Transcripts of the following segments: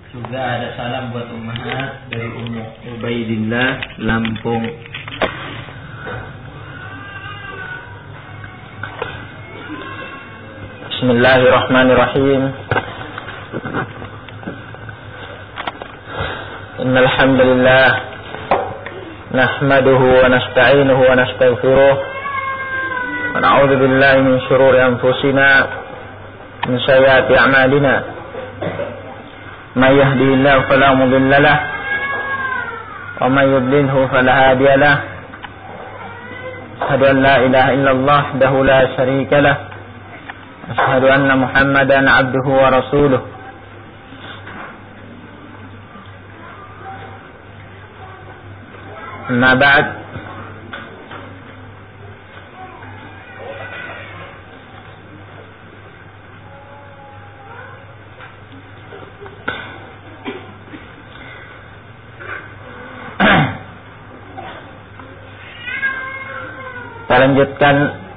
Juga ada salam buat ummahat dari Ummu Ubaidillah, Lampung. Bismillahirrahmanirrahim. Innal hamdalillah nahmaduhu wa nasta'inuhu wa nastaghfiruh wa na'udzu billahi min shururi anfusina min sayyiati a'malina. من يهده الله فلا مضل له ومن يضلله فلا هادي له أشهد أن لا إله إلا الله وحده لا شريك له أشهد أن محمدا عبده ورسوله أما بعد kita lanjutkan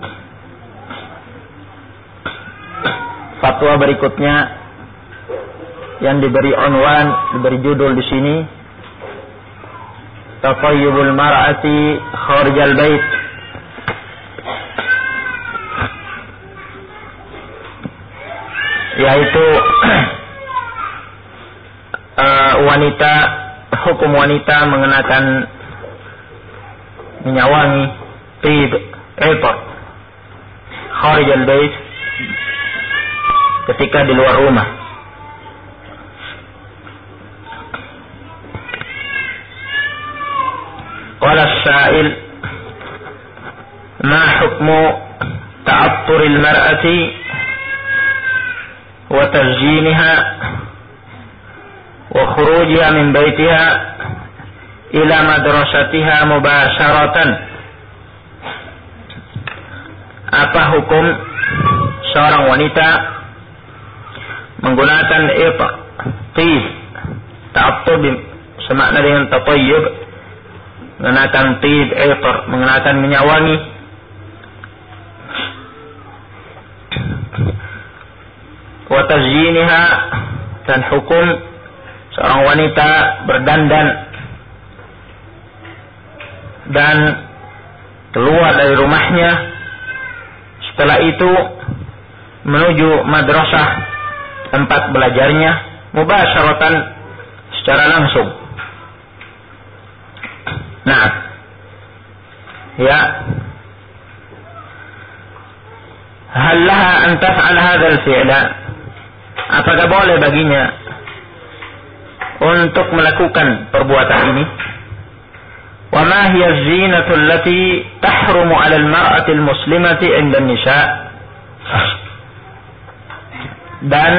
fatwa berikutnya yang diberi unwan, diberi judul di sini, Tatayyubul mar'ati kharijal bait. Yaitu wanita, hukum wanita mengenakan minyak wangi, tib, itar, kharijal bait, ketika di luar rumah. Qala as-sa'il, ma hukmu ta'atturil mar'ati wa tazjiniha wa khurujiha min baitiha ila madrasatiha mubasharatan. Apa hukum seorang wanita menggunakan itar, tib, ta'attub semakna dengan tatayyub, mengenakan tib, itar, mengenakan minyak wangi, wa tazyiniha, dan hukum seorang wanita berdandan dan keluar dari rumahnya, setelah itu menuju madrasah tempat belajarnya mubasyaratan, secara langsung. Nah, ya, hal laha an taf'al hadzal fi'la? Apakah boleh baginya untuk melakukan perbuatan ini? Wa ma hiya az-zinatu allati tahrumu 'ala al-mar'ati al-muslimati 'inda an-nisa'? Dan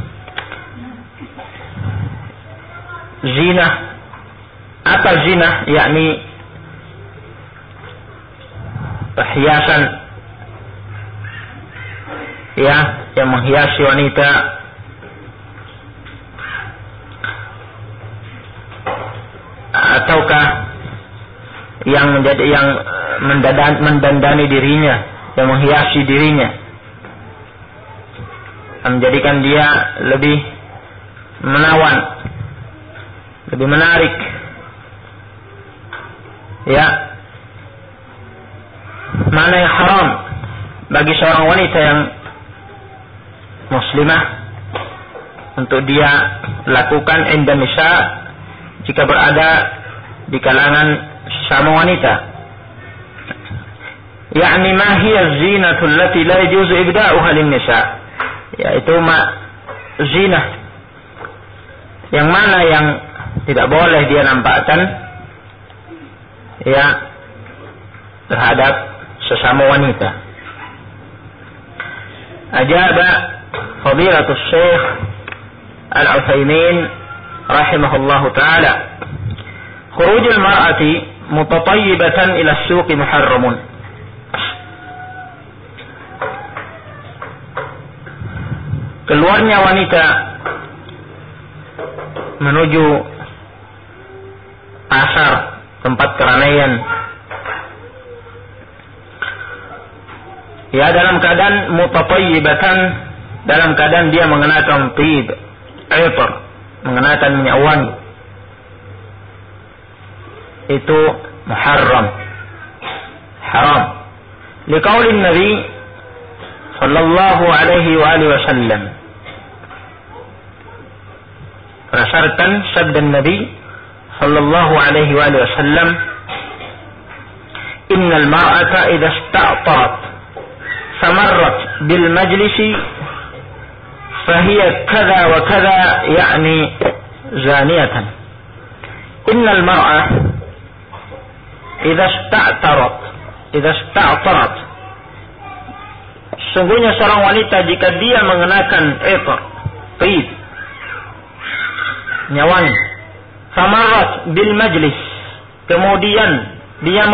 zina, apa zina? Yakni perhiasan, ya, yang menghiasi wanita, ataukah yang mendandani dirinya, yang menghiasi dirinya, menjadikan dia lebih menawan, lebih menarik, ya. Mana yang haram bagi seorang wanita yang muslimah untuk dia lakukan inda nisa, jika berada di kalangan sesama wanita? Yakni ma hiya az-zinatu allati la yajuzu ibda'uha lin-nisa, yaitu zina yang mana yang tidak boleh dia nampakkan, ya, terhadap sesama wanita. Ajaba fadilatul Syekh Al-Utsaimin rahimahullahu taala, khurujul mar'ati mutatayyibatan ila as-suq muharramun. Keluarnya wanita menuju pasar, tempat keramaian, ya, dalam keadaan mutatayyibatan, dalam keadaan dia mengenakan tib, itar, mengenakan minyak wangi. Itu muharram, haram. Liqaulin Nabi sallallahu alaihi wa alihi wasallam. Berdasarkan sabda Nabi sallallahu alaihi wa alihi wasallam, innal mar'ata idza ista'tarat famarrat bil majlisi fahiya kadza wa kadza, yani zaniyatan. Innal mar'a idza ista'tarat, sungguhnya seorang wanita jika dia mengenakan etor, taib, nyawangi, famarrat bil majlis, kemudian dia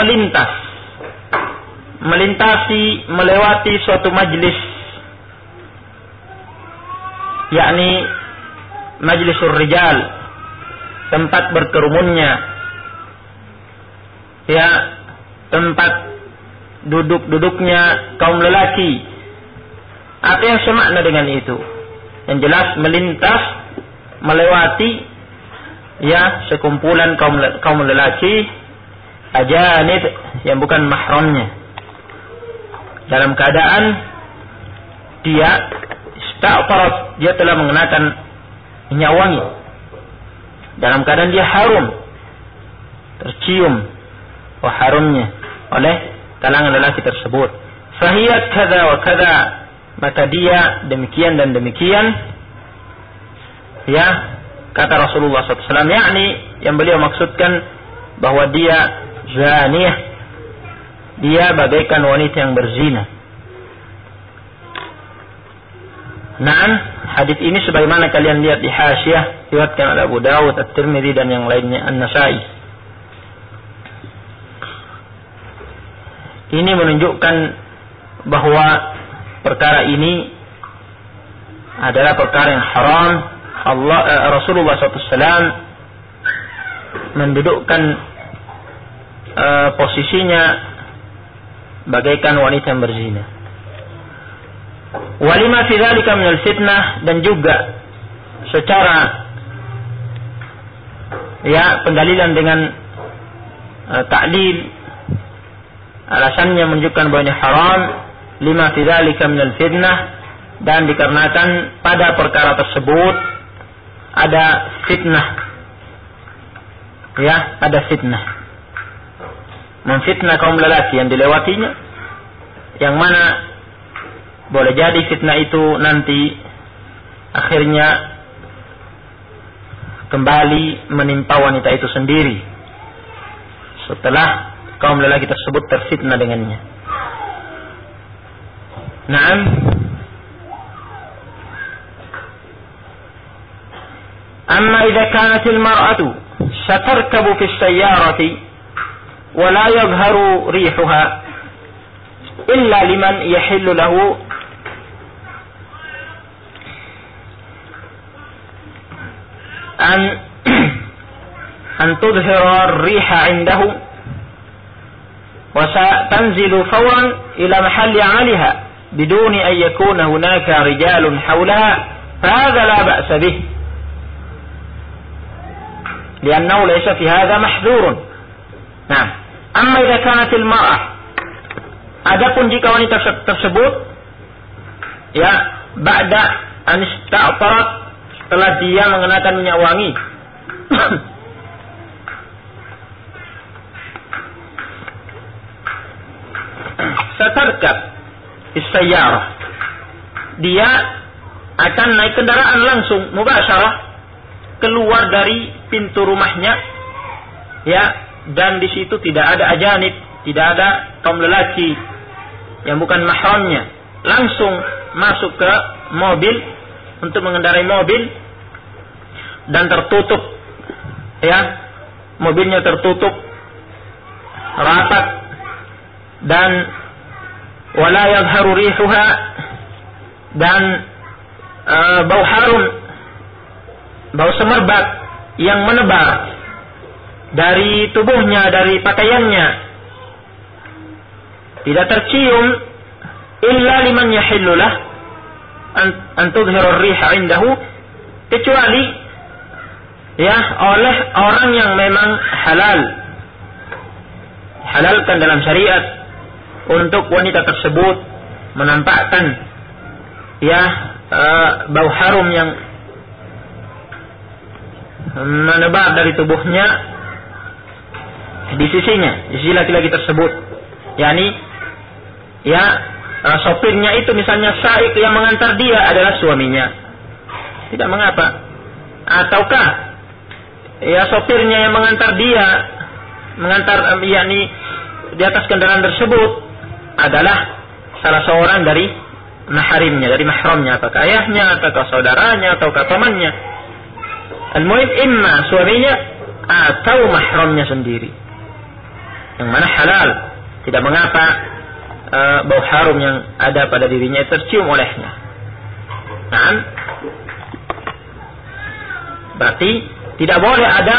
melewati suatu majlis, yakni majlisur rijal, tempat berkerumunnya, ya, tempat duduknya kaum lelaki. Apa yang semakna dengan itu? Yang jelas melewati, ya, sekumpulan kaum lelaki ajanib yang bukan mahramnya, dalam keadaan dia ista'tarat, dia telah mengenakan minyak wangi, dalam keadaan dia harum, tercium harumnya oleh kalangan lelaki tersebut. Fahiyat kadza wa kadza, maka dia demikian dan demikian, ya, kata Rasulullah SAW, yakni yang beliau maksudkan bahwa dia zaniyah, dia bagaikan wanita yang berzina. Naam, hadis ini sebagaimana kalian lihat di hasyiah, diriwayatkan oleh Abu Dawud, At-Tirmidzi dan yang lainnya, An-Nasa'i. Ini menunjukkan bahwa perkara ini adalah perkara yang haram. Rasulullah SAW mendudukkan posisinya bagaikan wanita yang berzina. Walima fi dzalika minal fitnah, dan juga secara, ya, pendalilan dengan ta'lil, alasannya menunjukkan bahwa ini haram, lima fi dzalika minal fitnah, dan dikarenakan pada perkara tersebut ada fitnah, ya, ada fitnah, memfitnah kaum lelaki yang dilewatinya, yang mana boleh jadi fitnah itu nanti akhirnya kembali menimpa wanita itu sendiri setelah kaum lelaki tersebut terfitnah dengannya. Naam. Amma idza kanat al-mar'atu satarkabu fi as-sayyarati wa la yadhharu rihuha illa liman yahillu lahu an tudhhira ar-riha 'indahu wa tanzilu fawran ila mahalli 'aliha biduni an yakuna hunaka rijalun hawlaha, fahadha la ba'sa bih li'annahu laysa fi hadha mahdhurun. Nah, amma idza kanat al-mar'ah, adapun jika wanita tersebut, ya, ba'da an ista'tarat, setelah dia mengenakan minyak wangi, satarkab bis-sayyarah, dia akan naik kendaraan langsung mubasyarah keluar dari pintu rumahnya, ya, dan di situ tidak ada ajanib, tidak ada kaum lelaki yang bukan mahramnya, langsung masuk ke mobil untuk mengendarai mobil dan tertutup, ya, mobilnya tertutup rapat, dan wala yadhharu rihuha, dan bau harum, bau semerbak yang menebar dari tubuhnya, dari pakaiannya, tidak tercium, illa liman yahillulah an tudhhira ar-riha 'indahu, kecuali ya oleh orang yang memang halalkan dalam syariat untuk wanita tersebut menampakkan ya bau harum yang menebar dari tubuhnya di sisinya, di sisi laki-laki tersebut, yakni ya sopirnya itu misalnya saik yang mengantar dia adalah suaminya, tidak mengapa. Ataukah ya sopirnya yang mengantar dia, yakni di atas kendaraan tersebut adalah salah seorang dari maharimnya, dari mahramnya, apakah ayahnya, ataukah saudaranya, ataukah pamannya. Al-muhim imma suaminya atau mahramnya sendiri, yang mana halal, tidak mengapa bau harum yang ada pada dirinya tercium olehnya. Nah, berarti tidak boleh ada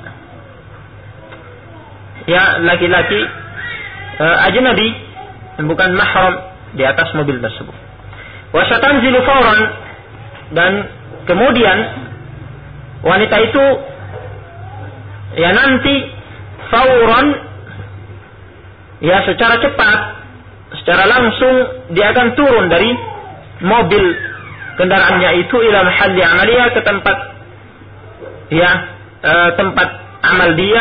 ya laki-laki ajnabi yang bukan mahram di atas mobil tersebut. Wa satanzilu fawran, dan kemudian wanita itu ya nanti fawran ya secara cepat, secara langsung dia akan turun dari mobil kendaraannya itu ila mahalli amaliha, ke tempat ya tempat amal dia,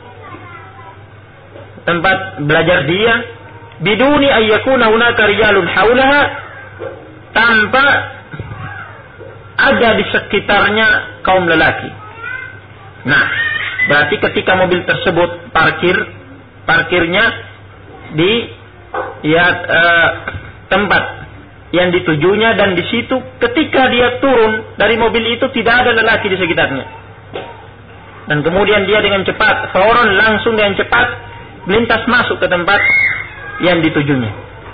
tempat belajar dia, biduni ayyakuna hunaka rijalun haulaha, tanpa ada di sekitarnya kaum lelaki. Nah, berarti ketika mobil tersebut parkirnya di tempat yang ditujunya, dan di situ ketika dia turun dari mobil itu tidak ada lelaki di sekitarnya, dan kemudian dia dengan cepat fauran langsung dengan cepat melintas masuk ke tempat yang ditujunya,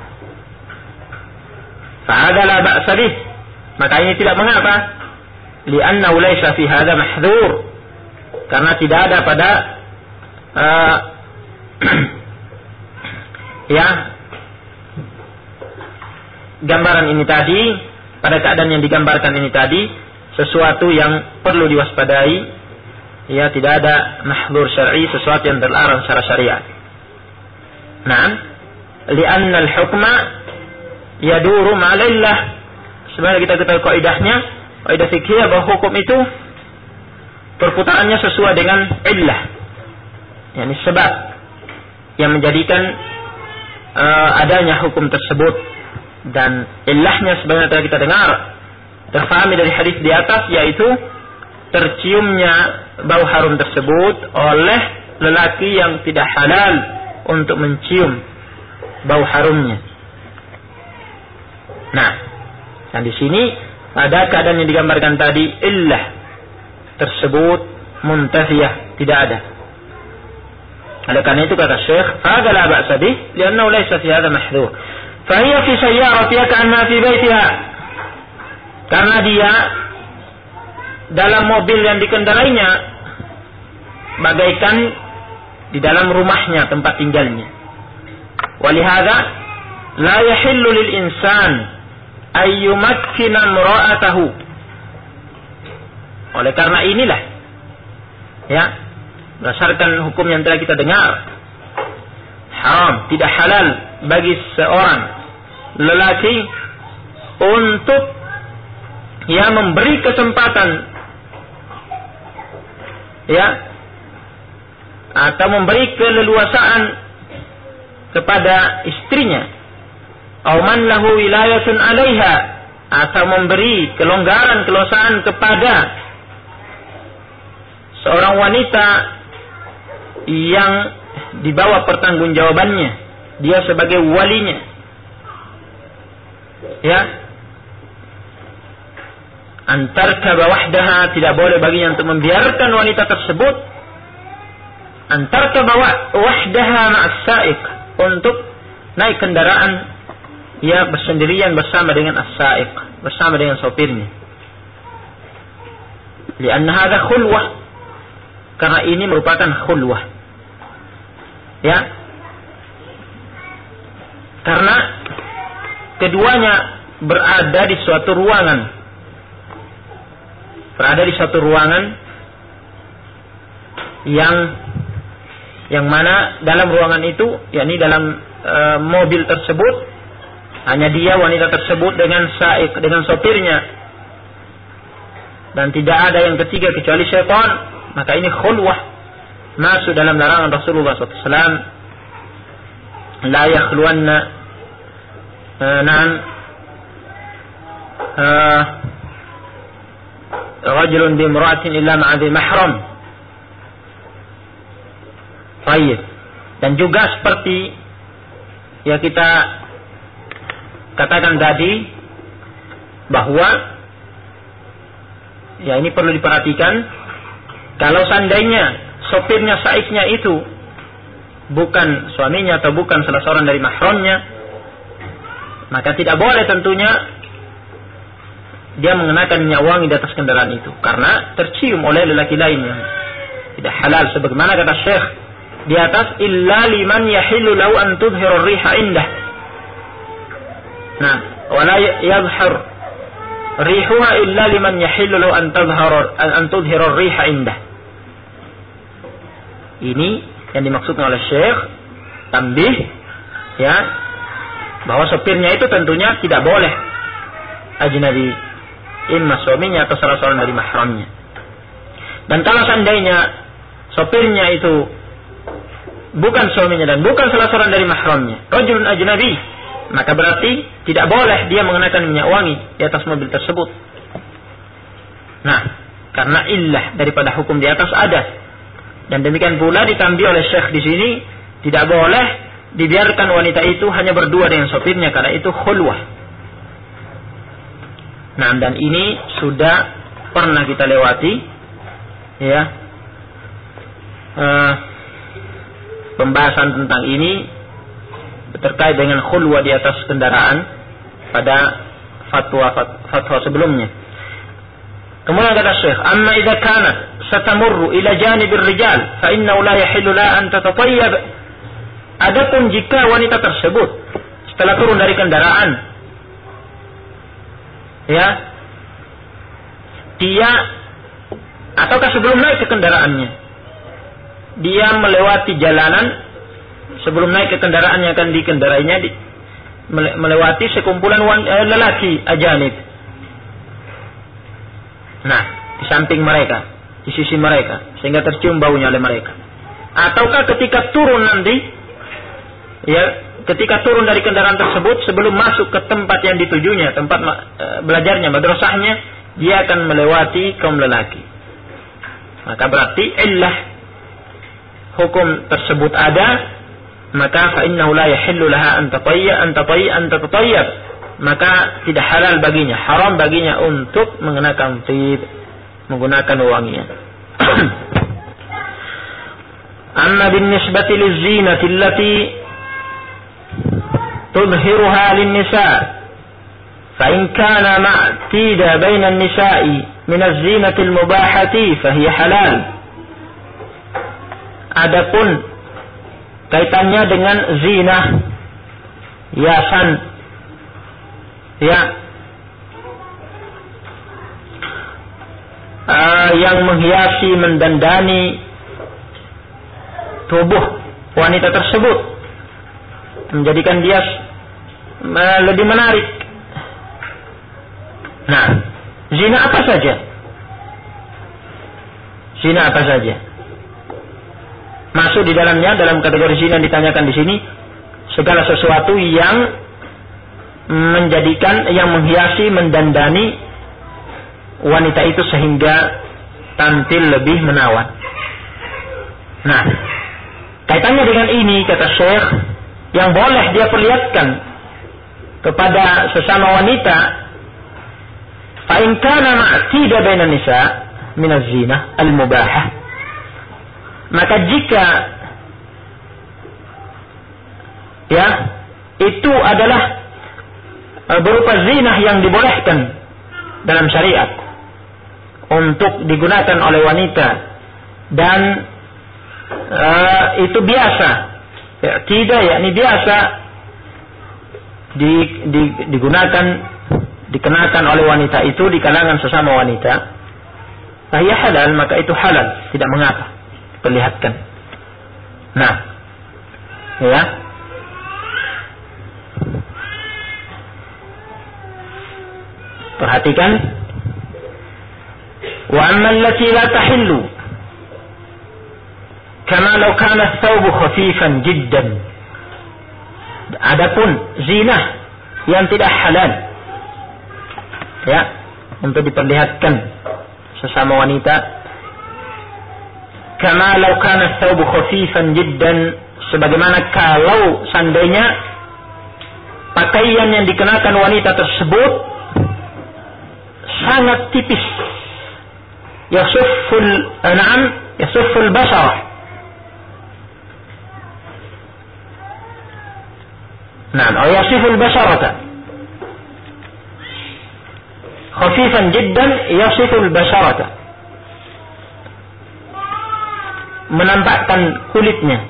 fahadha la ba'sa bih, maka ini tidak mengapa, li'annahu laysa fi hadha mahdhur, karena tidak ada pada ya gambaran ini tadi, pada keadaan yang digambarkan ini tadi, sesuatu yang perlu diwaspadai, ya tidak ada mahdhur syar'i, sesuatu yang terlarang secara syariat. Nah, li'anna al-hukma yaduru ma'alillah, sebenarnya kita ketahui kaidahnya, kaidah fikih bahwa hukum itu perputarannya sesuai dengan illah, yakni sebab yang menjadikan adanya hukum tersebut, dan illahnya sebenarnya telah kita dengar, terfahami dari hadis di atas, yaitu terciumnya bau harum tersebut oleh lelaki yang tidak halal untuk mencium bau harumnya. Nah, dan di sini pada keadaan yang digambarkan tadi, illah tersebut muntafiyah, tidak ada. Oleh karena itu kata Syekh, "Fahadha la ba'sa bih, li'annahu laysa fi hadha mahdhur." Fa hiya fi sayyaratiha ka'annaha fi baitiha. Karena dia dalam mobil yang dikendarainya bagaikan di dalam rumahnya, tempat tinggalnya. Walihada la yahillu lil insan ay yumakkina imra'atahu. Oleh karena inilah, ya, berdasarkan hukum yang telah kita dengar, haram, tidak halal bagi seorang lelaki untuk ya memberi kesempatan, ya, atau memberi keleluasaan kepada istrinya, aw man lahu wilayatun 'alaiha, atau memberi kelonggaran kepada seorang wanita yang di bawah pertanggungjawabannya, dia sebagai walinya, ya, antarkaba wahdaha, tidak boleh baginya untuk membiarkan wanita tersebut antarkaba wahdaha ma'as sa'iq, untuk naik kendaraan ya bersendirian bersama dengan as-sa'iq, bersama dengan sopirnya. Lianna hadha khulwah, karena ini merupakan khulwah, ya, karena keduanya berada di suatu ruangan, yang mana dalam ruangan itu, yakni dalam mobil tersebut, hanya dia wanita tersebut dengan saik, dengan sopirnya, dan tidak ada yang ketiga kecuali syaitan, maka ini khulwah, masuk dalam larangan Rasulullah SAW. La yakhluwanna rajulun bimra'atin illa ma'adhi mahram. Baik. Dan juga seperti ya kita katakan tadi, bahwa ya ini perlu diperhatikan, kalau seandainya sopirnya, saiknya itu bukan suaminya atau bukan salah seorang dari mahramnya, maka tidak boleh tentunya dia mengenakan minyak wangi di atas kendaraan itu, karena tercium oleh lelaki lainnya. Tidak halal, sebagaimana kata Syekh di atas, illa liman yahillu lahu an tudhhiru ar-riha indah. Nah, wala yadhhar rihuha illa liman yahillu lahu an tudhhiru ar-riha indah. Ini yang dimaksudkan oleh Syekh, tambih ya, bahwa sopirnya itu tentunya tidak boleh ajnabi, imma suaminya atau salah seorang dari mahramnya. Dan kalau seandainya sopirnya itu bukan suaminya dan bukan salah seorang dari mahramnya, rajulun ajnabi, maka berarti tidak boleh dia mengenakan minyak wangi di atas mobil tersebut. Nah, karena illah daripada hukum di atas ada. Dan demikian pula ditambah oleh Syekh di sini, tidak boleh dibiarkan wanita itu hanya berdua dengan sopirnya, karena itu khulwah. Nah, dan ini sudah pernah kita lewati, ya, pembahasan tentang ini terkait dengan khulwah di atas kendaraan pada fatwa sebelumnya. Kemudian kata Syekh, amma idza kanat satamurru ila janibir rijal fa innahu la yahillu la an tatatayyab. Adapun jika wanita tersebut setelah turun dari kendaraan, ya, dia ataukah sebelum naik ke kendaraannya, dia melewati jalanan, sebelum naik ke kendaraannya akan dikendarainya, melewati sekumpulan lelaki ajanib. Nah, di samping mereka, di sisi mereka, sehingga tercium baunya oleh mereka. Ataukah ketika turun nanti, ya, ketika turun dari kendaraan tersebut, sebelum masuk ke tempat yang ditujunya, tempat belajarnya, madrasahnya, dia akan melewati kaum lelaki. Maka berarti illah hukum tersebut ada, maka fa innahu la yahillu laha an tatatayyab. Maka tidak halal baginya, haram baginya untuk mengenakan thib, menggunakan wangian. Amma binisbati lizinati allati tudhiruha lin-nisa, fa in kana ma'tida baina an-nisa'i min az-zinati al-mubahati fa hiya halal. Adapun kaitannya dengan zinah, hiasan, ya, yang menghiasi, mendandani tubuh wanita tersebut, menjadikan dia lebih menarik. Nah, zina apa saja? Zina apa saja? Masuk di dalamnya, dalam kategori zina yang ditanyakan di sini, segala sesuatu yang menjadikan, yang menghiasi, mendandani wanita itu sehingga tampil lebih menawan. Nah, kaitannya dengan ini, kata Syekh, yang boleh dia perlihatkan kepada sesama wanita, fa in kana ma'tida bainan nisa min az-zinah al-mubahah, maka jika ya itu adalah berupa zinah yang dibolehkan dalam syariat untuk digunakan oleh wanita, dan itu biasa, ya, tidak, yakni biasa digunakan, dikenakan oleh wanita itu di kalangan sesama wanita, ya halal, maka itu halal, tidak mengapa. diperlihatkan. Nah, ya. Perhatikan. Wa amma allati la tahillu kama law kana ath-thawbu khafifan jiddan. Adapun zina yang tidak halal, ya, untuk diperlihatkan sesama wanita, kama law kana ath-thawbu khafifan jiddan, sebagaimana kalau seandainya pakaian yang dikenakan wanita tersebut sangat tipis, yasufful basarah. Atau yasiful basarata. Khafifan jiddan yasiful basarata. Menampakkan kulitnya,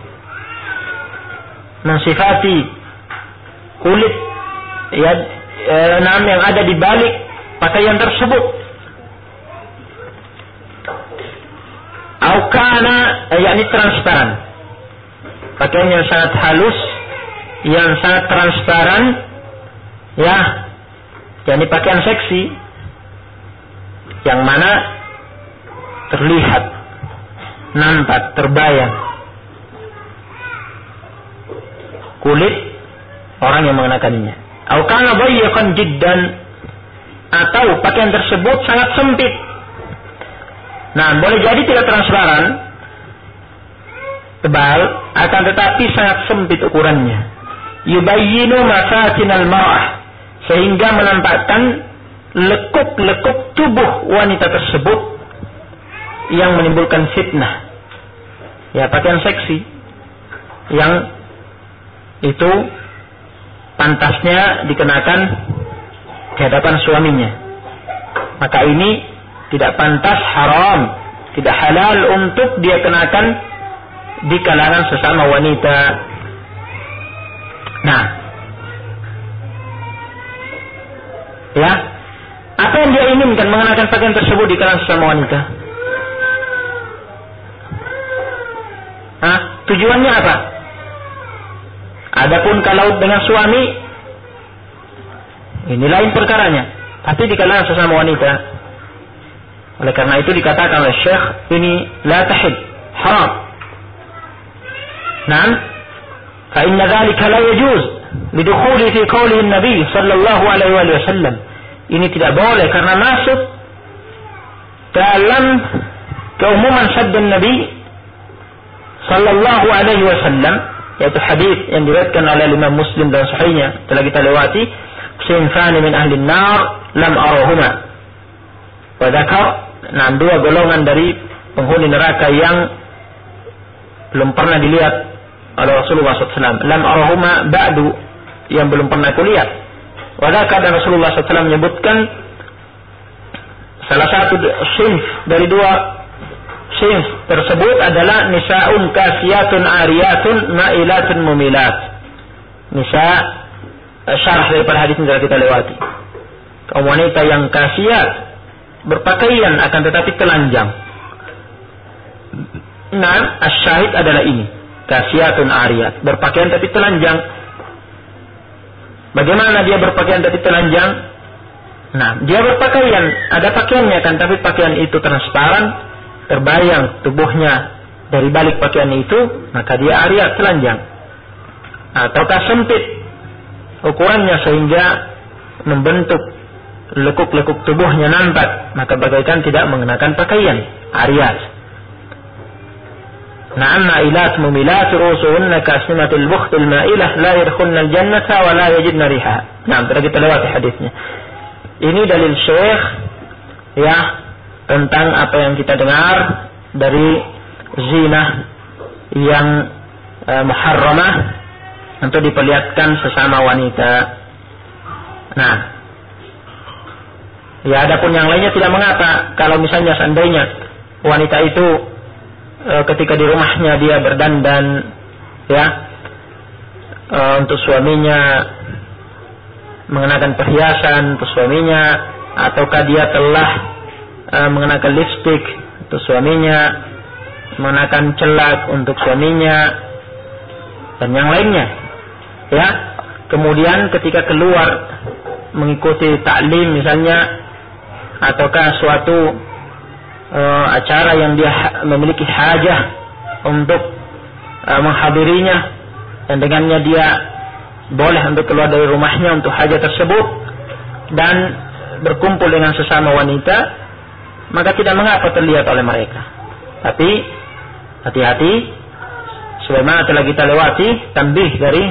mensifati kulit yang ada di balik pakaian tersebut. Aukana, yakni transparan, pakaian yang sangat halus, yang sangat transparan, ya, yakni pakaian seksi, yang mana terlihat, nampak, terbayang kulit orang yang mengenakannya. Aukana dayyiqan jiddan, atau pakaian tersebut sangat sempit. Nah, boleh jadi tidak transparan, tebal, akan tetapi sangat sempit ukurannya. Yubayyinu mafatinal mar'ah, sehingga menampakkan lekuk-lekuk tubuh wanita tersebut yang menimbulkan fitnah. Ya, pakaian seksi yang itu pantasnya dikenakan di hadapan suaminya. Maka ini tidak pantas, haram, tidak halal untuk dia kenakan di kalangan sesama wanita. Nah, ya, apa yang dia inginkan mengenakan pakaian tersebut di kalangan sesama wanita? Tujuannya apa? Adapun kalau dengan suami, ini lain perkaranya. Tapi di kalangan sesama wanita, oleh karena itu dikatakan oleh Syekh, ini la tahid, haram. Naam, fa inna dzalika la yajuz bidukhuli fi qawli an-nabi sallallahu alaihi wasallam. Ini tidak boleh karena masuk dalam keumuman sabda Nabi sallallahu alaihi wasallam, yaitu hadis yang diriwayatkan oleh Imam Muslim dan sahihnya telah kita lewati, sinfani min ahli an-nar lam arahuma. Wa dzakar, dua golongan dari penghuni neraka yang belum pernah dilihat oleh Rasulullah SAW. Lam arahuma ba'du, yang belum pernah kulihat. Wa dzakar, dan Rasulullah SAW menyebutkan salah satu sinf dari dua sinf tersebut adalah nisa'un kasiyatun ariyatun ma'ilatun mumilat. Nisa, syarah daripada hadis yang telah kita lewati. Kaum wanita yang kasiyat, berpakaian akan tetapi telanjang. Nah, asyahid adalah ini, kasiyatun ariyat, berpakaian tapi telanjang. Bagaimana dia berpakaian tapi telanjang? Nah, dia berpakaian, ada pakaiannya kan, tapi pakaian itu transparan, terbayang tubuhnya dari balik pakaian itu, maka dia ariyat, telanjang. Ataukah sempit ukurannya sehingga membentuk lekuk-lekuk tubuhnya nampak, maka bagaikan tidak mengenakan pakaian, ariyat. Na'am ma'ilat mumilat rusuhunna kasnimatul bukhtil ma'ilah la yadkhulna al-jannata wa la yajidna riha. Nah, telah kita lewati hadisnya. Ini dalil Syekh, ya, tentang apa yang kita dengar dari zina yang muharramah untuk diperlihatkan sesama wanita. Nah, ya, adapun yang lainnya tidak mengapa kalau misalnya seandainya wanita itu ketika di rumahnya dia berdandan, ya, untuk suaminya mengenakan perhiasan untuk suaminya, ataukah dia telah mengenakan lipstik untuk suaminya, mengenakan celak untuk suaminya dan yang lainnya, ya. Kemudian ketika keluar mengikuti taklim misalnya, ataukah suatu acara yang dia memiliki hajah untuk menghadirinya, dan dengannya dia boleh untuk keluar dari rumahnya untuk hajat tersebut dan berkumpul dengan sesama wanita, maka tidak mengapa terlihat oleh mereka. Tapi hati-hati, sebagaimana telah kita lewati tanbih dari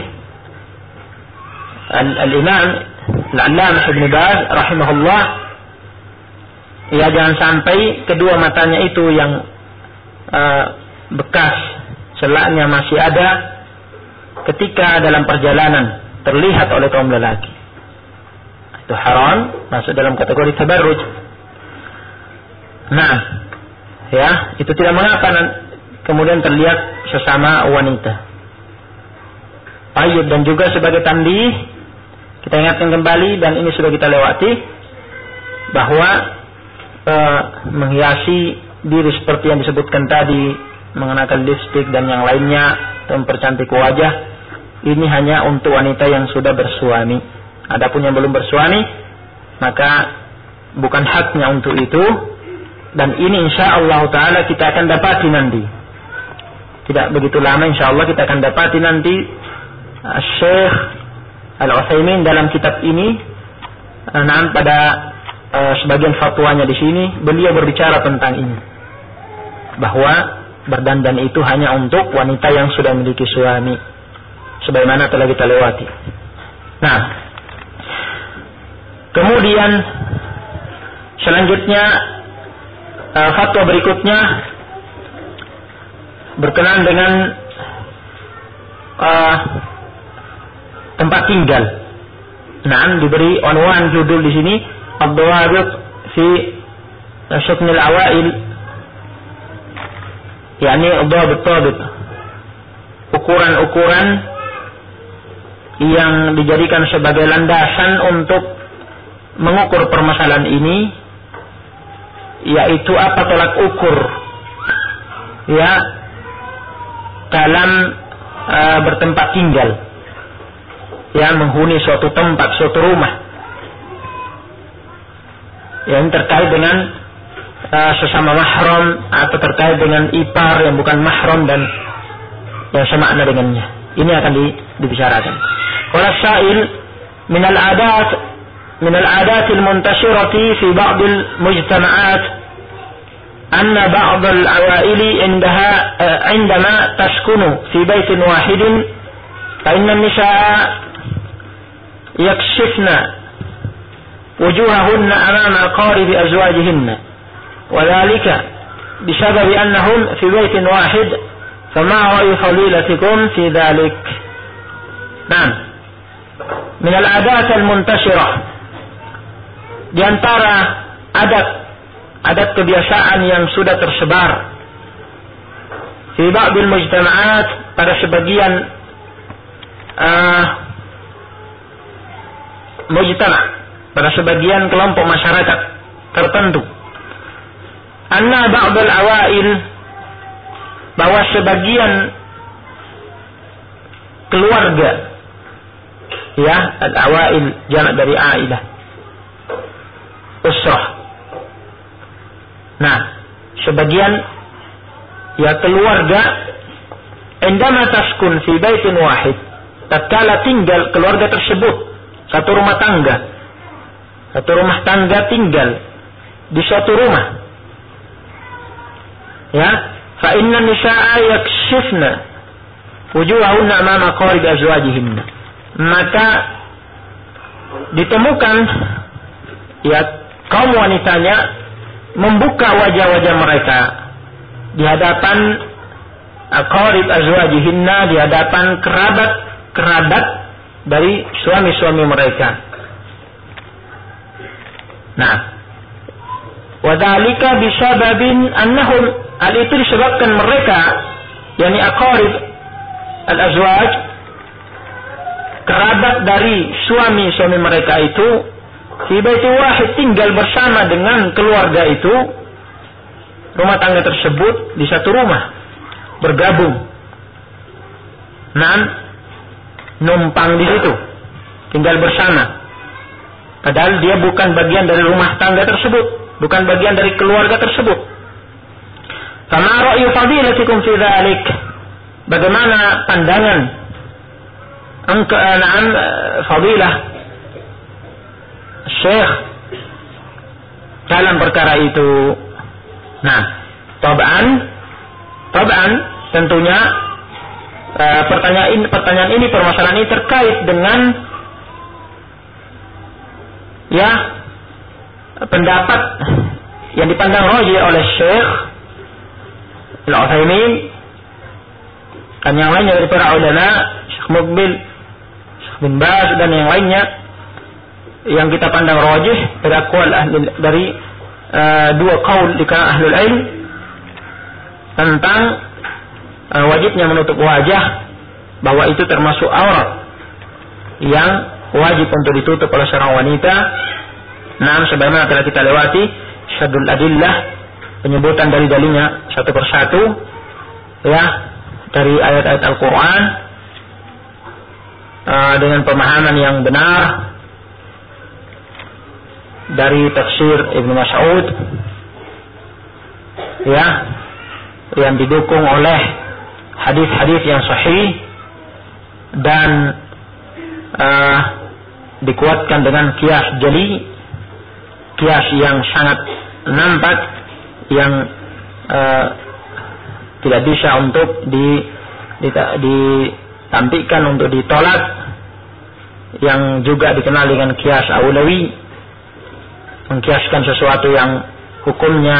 Al-Imam Al-Allamah Ibn Baz rahimahullah, ya, jangan sampai kedua matanya itu yang bekas celaknya masih ada ketika dalam perjalanan terlihat oleh kaum lelaki. Itu haram, masuk dalam kategori tabarruj. Nah, ya, itu tidak mengapa kemudian terlihat sesama wanita. Baik, dan juga sebagai tanbih kita ingatkan kembali, dan ini sudah kita lewati, bahwa menghiasi diri seperti yang disebutkan tadi, mengenakan lipstik dan yang lainnya, atau mempercantik wajah, ini hanya untuk wanita yang sudah bersuami. Adapun yang belum bersuami, maka bukan haknya untuk itu, dan ini insyaallah taala kita akan dapati nanti. Tidak begitu lama insyaallah kita akan dapati nanti Syekh Al-Utsaimin dalam kitab ini, pada sebagian fatwanya di sini beliau berbicara tentang ini, bahwa berdandan itu hanya untuk wanita yang sudah memiliki suami, sebagaimana telah kita lewati. Nah, kemudian selanjutnya fatwa berikutnya berkenaan dengan tempat tinggal. Nah, diberi unwan judul di sini ad-dawabit fi syukn al-awail, yakni ad-dawabit, ukuran-ukuran yang dijadikan sebagai landasan untuk mengukur permasalahan ini, yaitu apa tolak ukur, ya, dalam bertempat tinggal, yang menghuni suatu tempat, suatu rumah, yang terkait dengan sesama mahram atau terkait dengan ipar yang bukan mahram dan yang semakna dengannya. Ini akan dibicarakan. Qala sa'il min al-'adat al-muntashirati fi ba'd al-mujtama'at anna ba'd al-'awaili عندما تسكن في بيت واحد فإن النساء يكشفن وجوههن أمام أقارب أزواجهن وذلك بسبب أنهم في بيت واحد فما رأي فضيلتكم في ذلك. نعم، من العادات المنتشرة, di antara adat kebiasaan yang sudah tersebar fi ba'dil mujtama'at, pada sebagian mujtama', pada sebagian kelompok masyarakat tertentu, anna ba'dal awail, bahwa sebagian keluarga, ya, al-awail jamak dari ailah, usrah. Nah, sebagian, ya, keluarga, indama taskun fi baitin wahid, tatkala tinggal keluarga tersebut, satu rumah tangga tinggal di suatu rumah, ya, fa inna nisaa yakshifna wujuhahunna amama qarib azwajihinna, maka ditemukan, ya, kaum wanitanya membuka wajah-wajah mereka di hadapan aqarib azwajihinna, di hadapan kerabat dari suami-suami mereka. Nah, wadhalika bisababin annahum, hal itu disebabkan mereka, yakni aqarib al-azwaj, kerabat dari suami-suami mereka itu, fi baiti wahid, tinggal bersama dengan keluarga itu, rumah tangga tersebut di satu rumah, bergabung, numpang di situ, tinggal bersama. Padahal dia bukan bagian dari rumah tangga tersebut, bukan bagian dari keluarga tersebut. Fama ra'yu fadilatikum fi dzalik? Bagaimana pandangan fadilah Syekh dalam perkara itu? Nah, tab'an tentunya pertanyaan ini, permasalahan ini terkait dengan pendapat yang dipandang rajih oleh Syekh Al-Utsaimin dan yang lainnya dari para ulama, Syekh Muqbil, Syekh bin Baz dan yang lainnya, yang kita pandang rajih dari aqwal dari dua qaul di kalangan ahlul ilm tentang wajibnya menutup wajah, bahwa itu termasuk aurat yang wajib untuk ditutup oleh seorang wanita. Nah, sebagaimana telah kita lewati syadul adillah, penyebutan dari dalilnya satu persatu, dari ayat-ayat Al-Quran dengan pemahaman yang benar dari tafsir Ibnu Mas'ud, yang didukung oleh hadis-hadis yang sahih dan dikuatkan dengan qiyas jali, qiyas yang sangat nampak, yang tidak bisa untuk ditampilkan, untuk ditolak, yang juga dikenal dengan qiyas aulawi, mengkiaskan sesuatu yang hukumnya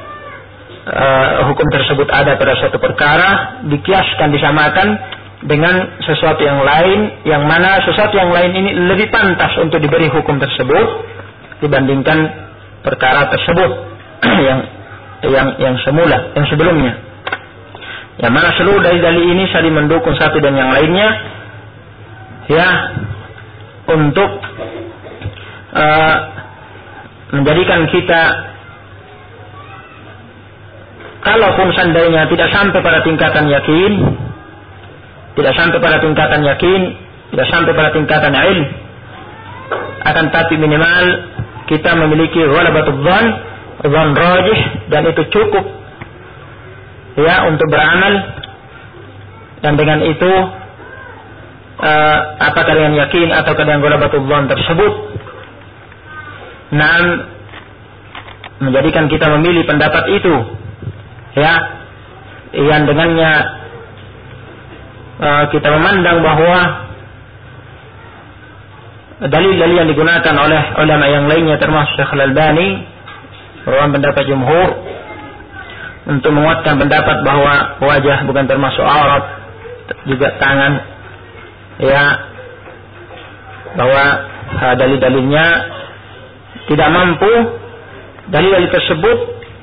hukum tersebut ada pada suatu perkara, dikiaskan, disamakan dengan sesuatu yang lain, yang mana sesuatu yang lain ini lebih pantas untuk diberi hukum tersebut dibandingkan perkara tersebut yang sebelumnya. Yang mana seluruh dalil ini saling mendukung satu dan yang lainnya, untuk menjadikan kita, kalaupun seandainya tidak sampai pada tingkatan yakin, tidak sampai pada tingkatan ilm, akan tapi minimal kita memiliki ghalabatul dzan rajih, dan itu cukup untuk beramal. Dan dengan itu apakah dengan yakin atau dengan ghalabatul dzan tersebut, menjadikan kita memilih pendapat itu, yang dengannya kita memandang bahwa dalil-dalil yang digunakan oleh ulama yang lainnya termasuk Syekh Al-Albani merupakan pendapat jumhur untuk menguatkan pendapat bahwa wajah bukan termasuk aurat, juga tangan, bahwa dalil-dalilnya tidak mampu, dalil-dalil tersebut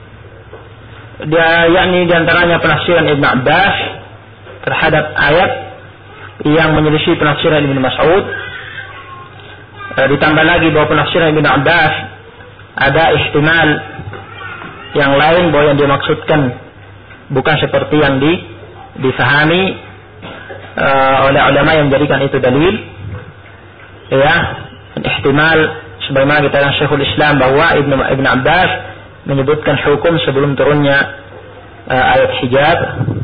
yakni diantaranya penafsiran Ibn Abbas terhadap ayat yang menyelisih penafsiran Ibn Mas'ud. Ditambah lagi bahwa penafsiran Ibn Abbas ada ihtimal yang lain, bahwa yang dimaksudkan bukan seperti yang difahami oleh ulama yang menjadikan itu dalil. Ihtimal sebagaimana kita lihat Syekhul Islam bahwa Ibn Abbas menyebutkan hukum sebelum turunnya ayat hijab,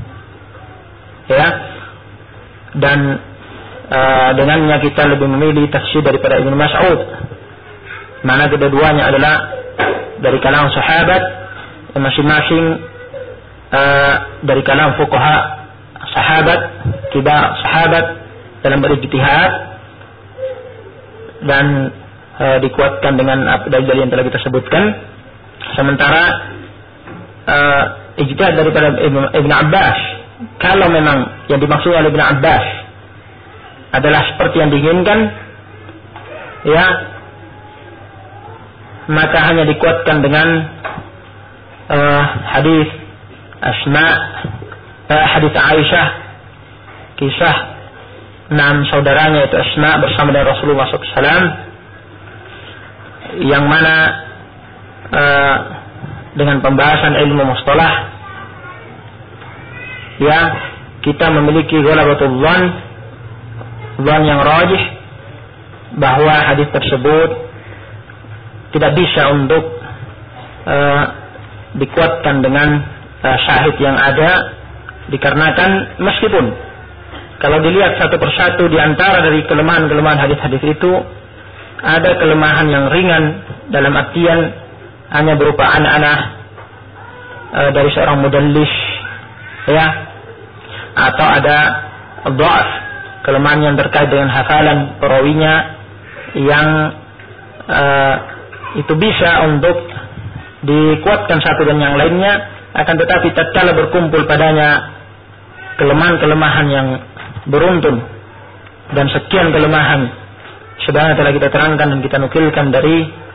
dan dengannya kita lebih memilih tafsir daripada Ibnu Mas'ud, mana kedua-duanya adalah dari kalangan sahabat, masing-masing dari kalangan fuqaha sahabat, kibar sahabat dalam berijtihad, dan dikuatkan dengan dalil yang telah kita sebutkan. Sementara ijtihad daripada Ibn Abbas, kalau memang yang dimaksud oleh Ibn Abbas adalah seperti yang diinginkan, maka hanya dikuatkan dengan hadis hadis Aisyah, kisah 6 saudaranya itu Asma bersama dengan Rasulullah SAW, yang mana dengan pembahasan ilmu mustalah, ya, kita memiliki ghalabatul dzan yang rajih bahwa hadis tersebut tidak bisa untuk dikuatkan dengan syahid yang ada, dikarenakan meskipun kalau dilihat satu persatu di antara dari kelemahan-kelemahan hadis-hadis itu ada kelemahan yang ringan dalam artian hanya berupa anak-anak dari seorang mudallis, ya, atau ada dha'af, kelemahan yang terkait dengan hafalan perawinya yang itu bisa untuk dikuatkan satu dan yang lainnya, akan tetapi tatkala berkumpul padanya kelemahan-kelemahan yang beruntun dan sekian kelemahan sebagaimana telah kita terangkan dan kita nukilkan dari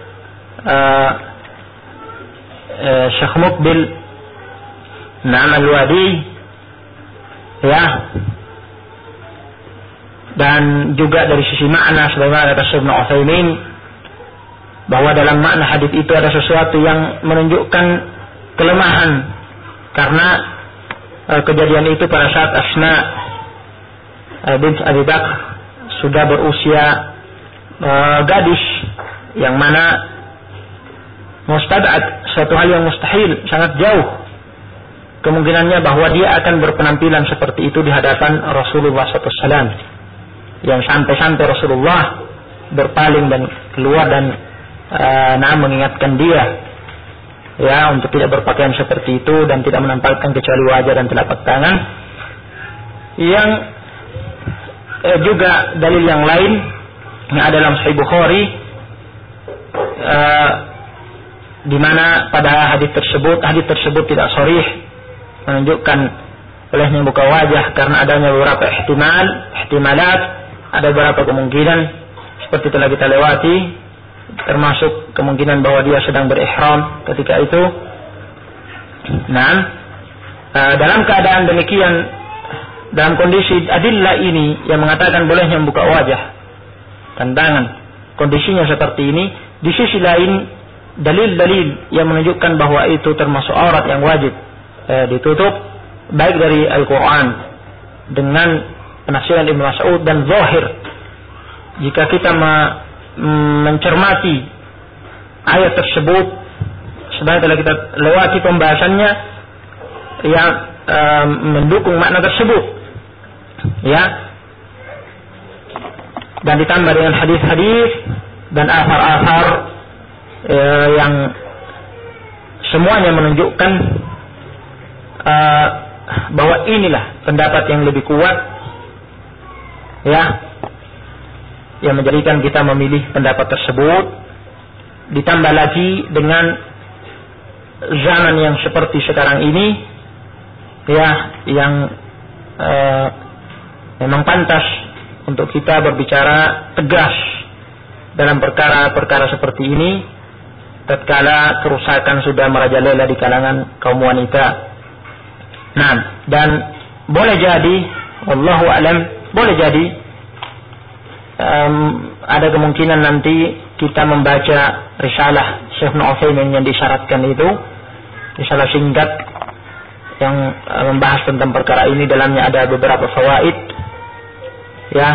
Syekh Muqbil Al-Wadi, ya, dan juga dari sisi makna sebagaimana kata Syekh Ibnu Utsaimin bahwa dalam makna hadis itu ada sesuatu yang menunjukkan kelemahan, karena kejadian itu pada saat Asma bint Abi Bakar sudah berusia gadis, yang mana mustad'at, suatu hal yang mustahil, sangat jauh kemungkinannya bahwa dia akan berpenampilan seperti itu di hadapan Rasulullah SAW, yang sampai-sampai Rasulullah berpaling dan keluar dan mengingatkan dia, ya, untuk tidak berpakaian seperti itu dan tidak menampakkan kecuali wajah dan telapak tangan. Yang juga dalil yang lain yang ada dalam Sahih Bukhari, di mana pada hadis tersebut tidak sharih menunjukkan bolehnya buka wajah karena adanya beberapa ihtimalat, ada beberapa kemungkinan seperti telah kita lewati, termasuk kemungkinan bahwa dia sedang berihram ketika itu. Nah, dalam keadaan demikian, dalam kondisi adillah ini yang mengatakan bolehnya membuka wajah dan tangan, kondisinya seperti ini, di sisi lain dalil-dalil yang menunjukkan bahwa itu termasuk aurat yang wajib ditutup, baik dari Al-Quran dengan penafsiran Ibnu Mas'ud dan zahir. Jika kita mencermati ayat tersebut, sebenarnya telah kita lewati pembahasannya yang mendukung makna tersebut, ya, dan ditambah dengan hadis-hadis dan athar-athar yang semuanya menunjukkan bahwa inilah pendapat yang lebih kuat, ya, yang menjadikan kita memilih pendapat tersebut. Ditambah lagi dengan zaman yang seperti sekarang ini, ya, yang memang pantas untuk kita berbicara tegas dalam perkara-perkara seperti ini tatkala kerusakan sudah merajalela di kalangan kaum wanita. Nah, dan boleh jadi, wallahu alam, boleh jadi ada kemungkinan nanti kita membaca risalah Syekh Ibnu Utsaimin yang disyaratkan itu, risalah singkat yang membahas tentang perkara ini. Dalamnya ada beberapa fawaid, ya.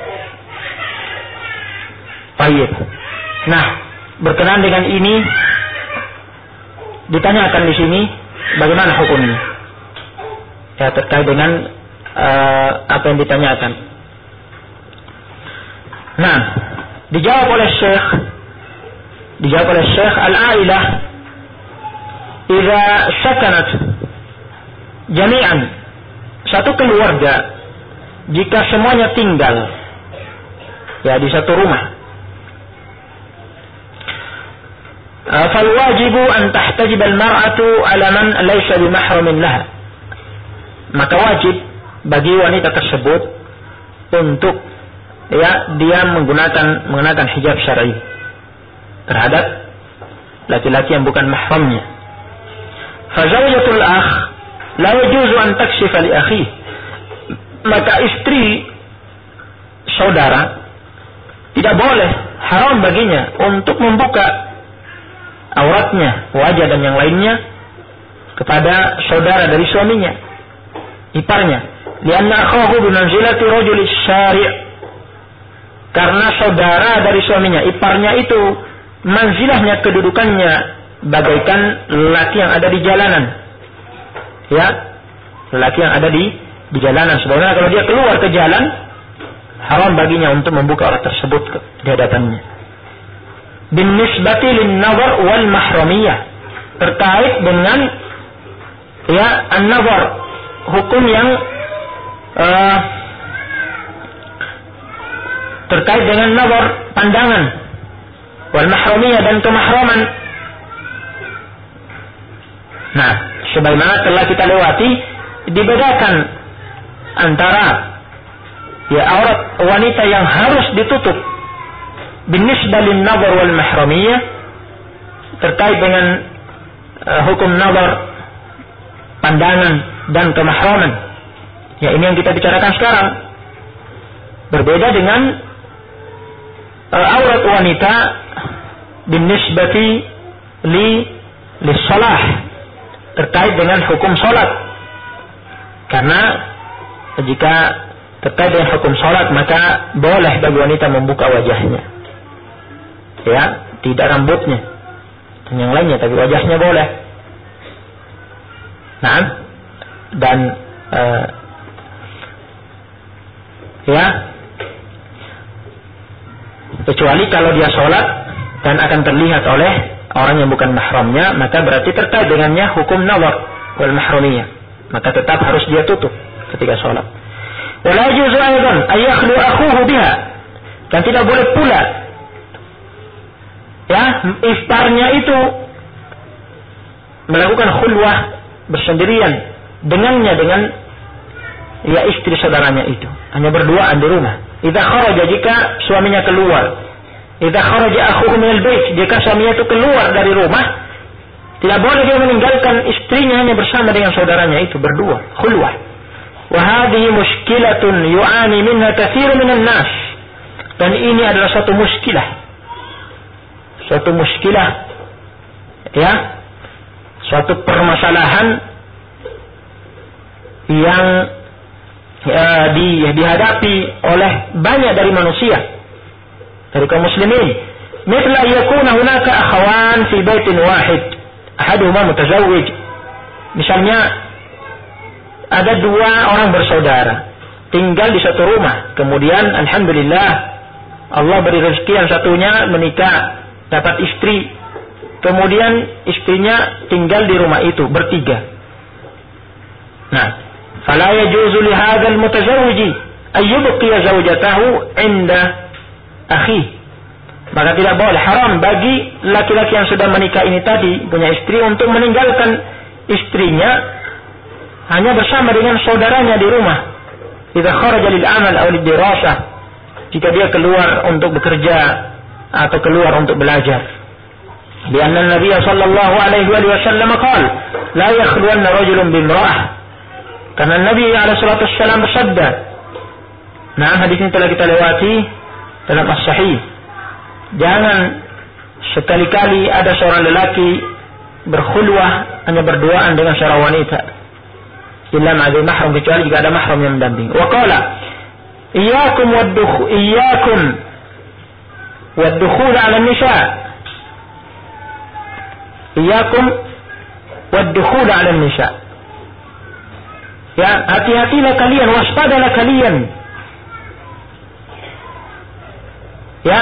Baik. Nah, berkenaan dengan ini ditanyakan di sini bagaimana hukumnya, ya, terkait dengan apa yang ditanyakan. Nah, dijawab oleh Syekh al-ailah idza sakanat jami'an, satu keluarga jika semuanya tinggal, ya, di satu rumah, fal wajibu an tahtajib al-mar'atu ala man laysa bi mahramin laha, maka wajib bagi wanita tersebut untuk, ya, dia mengenakan hijab syar'i terhadap laki-laki yang bukan mahramnya. Fa zawjatul akh la yajuzu an takshifa li akhihi, maka istri saudara tidak boleh, haram baginya untuk membuka auratnya, wajah dan yang lainnya kepada saudara dari suaminya, iparnya. Lianna akhahu bimanzilati rajulis syari'. Karena saudara dari suaminya, iparnya itu manzilahnya, kedudukannya bagaikan lelaki yang ada di jalanan. Ya, lelaki yang ada di jalanan. Sebenarnya kalau dia keluar ke jalan, haram baginya untuk membuka orang tersebut di hadapannya. Bin nisbati lin nazar wal mahramiyah, terkait dengan ya an-nazar, hukum yang terkait dengan nazar, pandangan, wal mahramiyah, dan kemahraman. Nah, sebagaimana telah kita lewati, dibedakan antara ya aurat wanita yang harus ditutup binisbah lin nazar wal mahramiyah, terkait dengan hukum nazar, pandangan, dan kemahraman. Ya, ini yang kita bicarakan sekarang. Berbeda dengan aurat wanita binisbati li salah, terkait dengan hukum salat. Karena jika terkait dengan hukum salat, maka boleh bagi wanita membuka wajahnya. Ya, tidak rambutnya dan yang lainnya, tapi wajahnya boleh. Nah, dan ya, kecuali kalau dia sholat dan akan terlihat oleh orang yang bukan mahramnya, maka berarti terkait dengannya hukum nazar wal mahramiyah, maka tetap harus dia tutup ketika sholat. Wala yajuzu aidan ay yakhlu akhuhu biha, dan tidak boleh pula ya iftarnya itu melakukan khulwah bersendirian dengannya, dengan ya istri saudaranya itu, hanya berduaan di rumah. Idza kharaja, jika suaminya keluar. Idza kharaja akhuhu minal bait, jika suaminya itu keluar dari rumah, tidak boleh dia meninggalkan istrinya hanya bersama dengan saudaranya itu, berdua, khulwah. Wa hadhihi mushkilatun yu'ani minha katsirun minan nas. Dan ini adalah suatu muskilah, ya, suatu permasalahan yang dihadapi oleh banyak dari manusia, dari kaum muslimin. Mithla yakuna hunaka akhawan fi baitin wahid, ahaduhuma mutazawwij. Misalnya ada dua orang bersaudara tinggal di satu rumah, kemudian alhamdulillah Allah beri rezeki yang satunya menikah, dapat istri, kemudian istrinya tinggal di rumah itu bertiga. Nah, fala yajuzu li hadzal mutazawwiji ay yubqiya zawjatahu 'inda akhi. Maka tidak boleh, haram bagi laki-laki yang sudah menikah ini tadi, punya istri, untuk meninggalkan istrinya hanya bersama dengan saudaranya di rumah. Idza kharaja lil amal aw lid dirasah, jika dia keluar untuk bekerja atau keluar untuk belajar. Lianna Nabi sallallahu alaihi wasallam qala la yakhluwanna rajulun bimra'ah. Karena Nabi alaihi salatu wasallam bersabda. Nah, hadis ini telah kita lewati dalam as-sahih. Jangan sekali-kali ada seorang lelaki berkhulwah, hanya berduaan dengan seorang wanita, illa ma'al mahram, kecuali jika ada mahram yang mendampingi. Wa qala iyyakum wad-dukhul 'ala an-nisa. Iyyakum wad-dukhul 'ala an-nisa. Ya, hati-hatilah kalian, waspadalah kalian. Ya,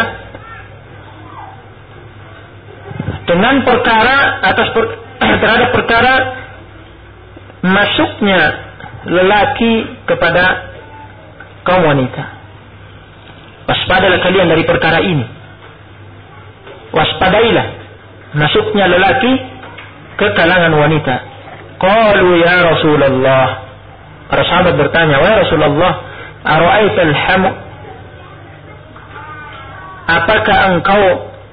dengan perkara terhadap perkara masuknya lelaki kepada kaum wanita. Waspadalah kalian dari perkara ini. Waspadailah masuknya lelaki ke kalangan wanita. Qalu ya Rasulullah. Para sahabat bertanya, wahai Rasulullah, ara'aital hamu? Apakah engkau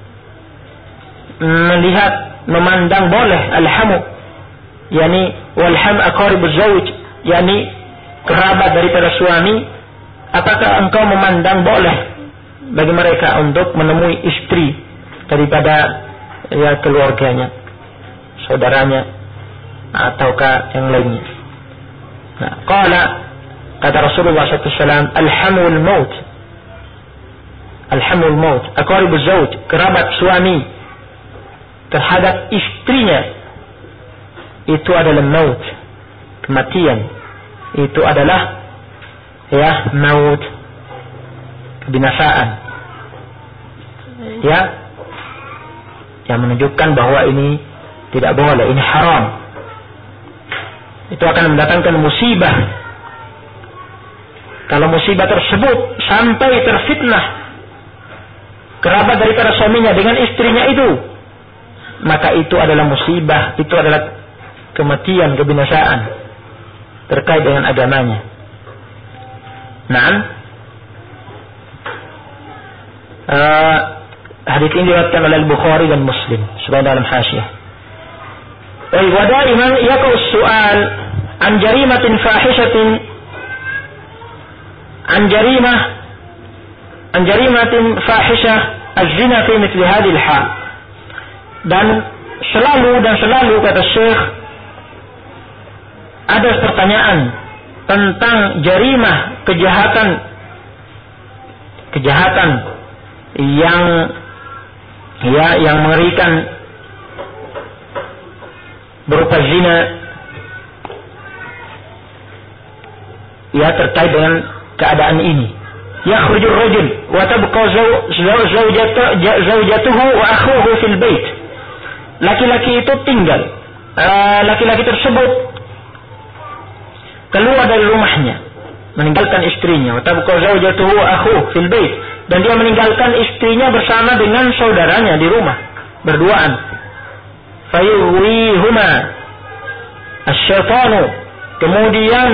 melihat, memandang boleh al-hamu, yakni wal ham aqribuz zawj, yakni kerabat daripada suami, apakah engkau memandang boleh bagi mereka untuk menemui istri daripada ya keluarganya, saudaranya, ataukah yang lainnya. Nah, kata Rasulullah SAW, alhamul maut, alhamul maut, aqrabuz zauj, kerabat suami terhadap istrinya itu adalah maut, kematian. Itu adalah ya maut, kebinasaan. Ya, yang menunjukkan bahwa ini tidak boleh, ini haram. Itu akan mendatangkan musibah. Kalau musibah tersebut sampai terfitnah kerabat daripada suaminya dengan istrinya itu, maka itu adalah musibah, itu adalah kematian, kebinasaan terkait dengan agamanya. Nah, hadits ini diriwayatkan oleh Al-Bukhari dan Muslim sebagai dalam hasyiah. Wa daiman yaqau as-su'al an jarimatin fahishatin an jarimatin fahishah az-zina fi mithli hadhihi al-hal. Dan selalu kata Syekh, ada pertanyaan tentang jarimah, kejahatan yang mengerikan berupa zina, ya terkait dengan keadaan ini. Yakhrujur rajul wa tabqa zawjatuhu wa akhuhu fil bait. Laki-laki itu tinggal, laki-laki tersebut keluar dari rumahnya, meninggalkan istrinya, wa tabqa zawjatuhu wa akhuhu fil bait, dan dia meninggalkan istrinya bersama dengan saudaranya di rumah, berduaan. Fayuwihuma asy-syaitanu, kemudian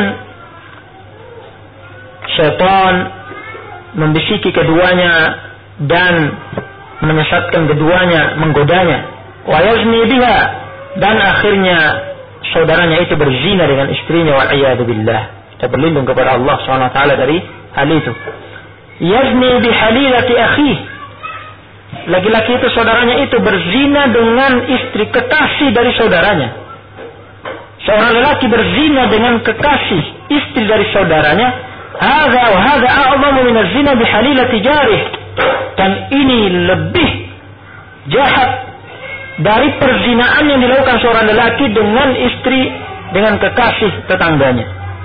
syaitan membisiki keduanya dan menyesatkan keduanya, menggodanya. Wa yazni biha, dan akhirnya saudaranya itu berzina dengan istrinya, wal iyad billah. Kita berlindung kepada Allah SWT dari hal itu. Yazni bi halilati akhihi, laki-laki itu saudaranya itu berzina dengan istri kekasih dari saudaranya. Seorang lelaki berzina dengan kekasih istri dari saudaranya. Hadza wa hadza a'zamu min az-zina bi halilati jarih. Dan ini lebih jahat dari perzinaan yang dilakukan seorang lelaki dengan istri, dengan kekasih tetangganya.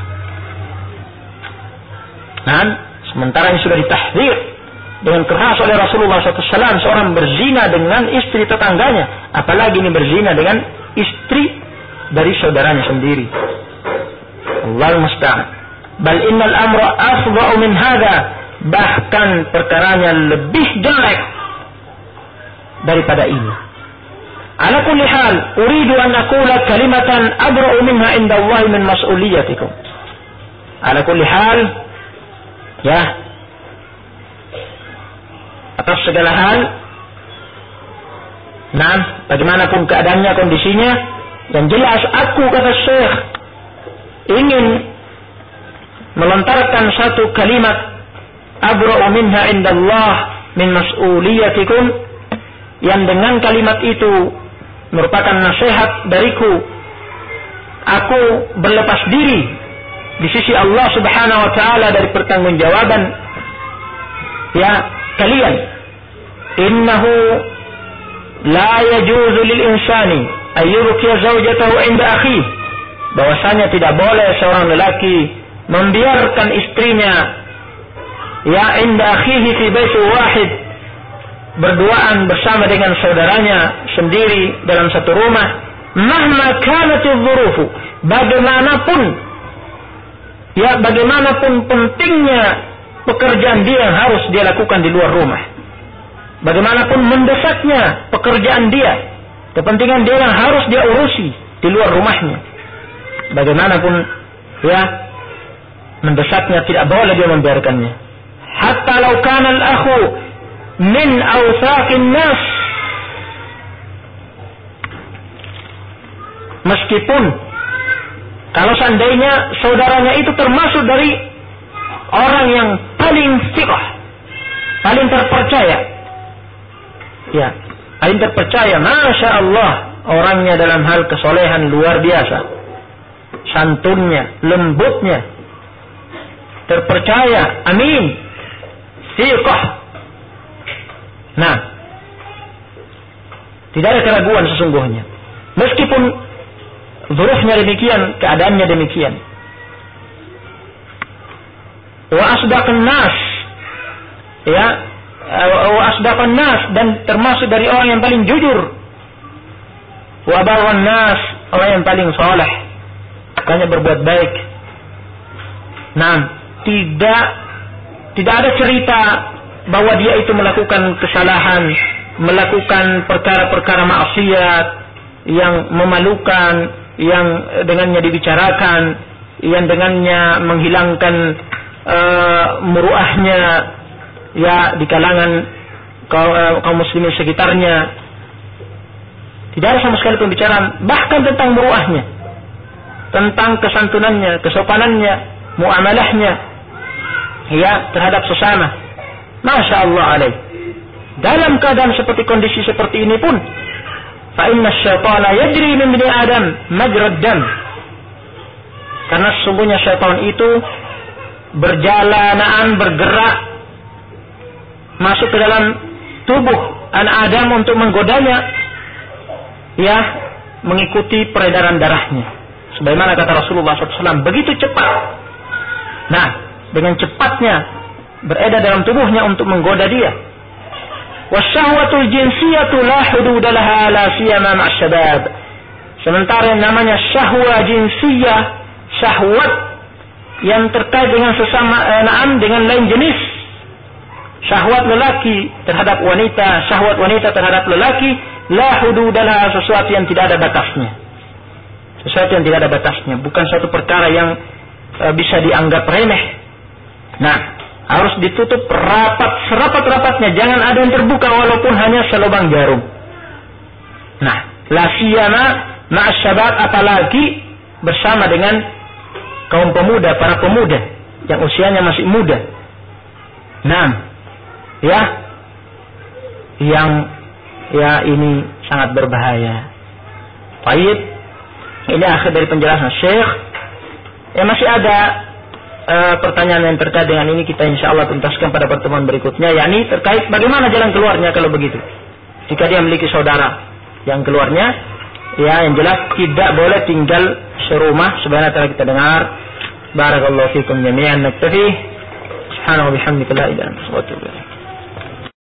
Nah, sementara ini sudah ditahdzir dengan keras oleh Rasulullah SAW, seorang berzina dengan istri tetangganya, apalagi ini berzina dengan istri dari saudaranya sendiri. Allahu musta'an. Bal innal amra afdha'u min hadha, bahkan perkaranya lebih jelek daripada ini. Ala kulli hal, uridu an aqula kalimatan abra'u minha inda Allah min mas'uliyatikum. Ala kulli hal, ya, atas segala hal, nah, bagaimanapun keadaannya, kondisinya, yang jelas aku, kata Syekh, ingin melontarkan satu kalimat abra'u minha indallah min mas'uliyatikum, yang dengan kalimat itu merupakan nasihat dariku, aku berlepas diri di sisi Allah Subhanahu wa taala dari pertanggungjawaban ya kalian. Innahu la yajuzu lil insani ay yurkiya zawjatahu inda akhihi, bahwasanya tidak boleh seorang lelaki membiarkan istrinya ya inda akhihi fi baitin wahid, berduaan bersama dengan saudaranya sendiri dalam satu rumah. Mahma kanatiz dzurufu, bagaimanapun pentingnya pekerjaan dia yang harus dia lakukan di luar rumah, bagaimanapun mendesaknya pekerjaan dia, kepentingan dia yang harus dia urusi di luar rumahnya, bagaimanapun ya mendesaknya, tidak boleh dia membiarkannya. Hatta law kana al-akhu min awsaqin nas, meskipun kalau seandainya saudaranya itu termasuk dari orang yang paling thiqah, paling terpercaya, ya, Ain terpercaya, Masya Allah, orangnya dalam hal kesolehan luar biasa, santunnya, lembutnya, terpercaya, amin, thiqah. Nah, tidak ada keraguan sesungguhnya, meskipun zuruhnya demikian, keadaannya demikian. Wa asdaqan nas, ya, wa asdaqan nas, dan termasuk dari orang yang paling jujur. Wa barran nas, orang yang paling saleh, hanya berbuat baik. Nah, tidak ada cerita bahwa dia itu melakukan kesalahan, melakukan perkara-perkara maksiat yang memalukan, yang dengannya dibicarakan, yang dengannya menghilangkan muruahnya, ya, di kalangan kaum muslimin sekitarnya. Tidak ada sama sekali pembicaraan bahkan tentang muruahnya, tentang kesantunannya, kesopanannya, muamalahnya, ya, terhadap sesama. Masya Allah alaih. Dalam keadaan seperti kondisi seperti ini pun, fa inna syaitana yajri min bani Adam majrad dam. Karena sesungguhnya syaitan itu bergerak masuk ke dalam tubuh anak Adam untuk menggodanya, ya, mengikuti peredaran darahnya. Sebagaimana kata Rasulullah SAW, begitu cepat. Nah, dengan cepatnya beredar dalam tubuhnya untuk menggoda dia. Wasyahwatul jinsiyatu la hududa laha la siyama ma'asyabab. Sementara yang namanya syahwa jinsiyah, syahwat yang terkait dengan sesama dengan lain jenis, syahwat lelaki terhadap wanita, syahwat wanita terhadap lelaki, la hududalah, sesuatu yang tidak ada batasnya. Sesuatu yang tidak ada batasnya, bukan suatu perkara yang bisa dianggap remeh. Nah, harus ditutup rapat, serapat-rapatnya, jangan ada yang terbuka walaupun hanya selubang jarum. Nah, la siyama ma'asyabab, apalagi bersama dengan kaum pemuda, para pemuda yang usianya masih muda. Nah, ya, yang, ya, ini sangat berbahaya. Baik, ini akhir dari penjelasan Syekh. Ya, masih ada pertanyaan yang terkait dengan ini, kita insya Allah tuntaskan pada pertemuan berikutnya, yakni terkait bagaimana jalan keluarnya kalau begitu. Jika dia memiliki saudara yang keluarnya, ya, yang jelas tidak boleh tinggal serumah sebagaimana telah kita dengar. Barakallahu fikum jami'an, naktafi. Subhanahu wa bihamdika la ilaha illa anta astaghfiruka wa atubu ilaik.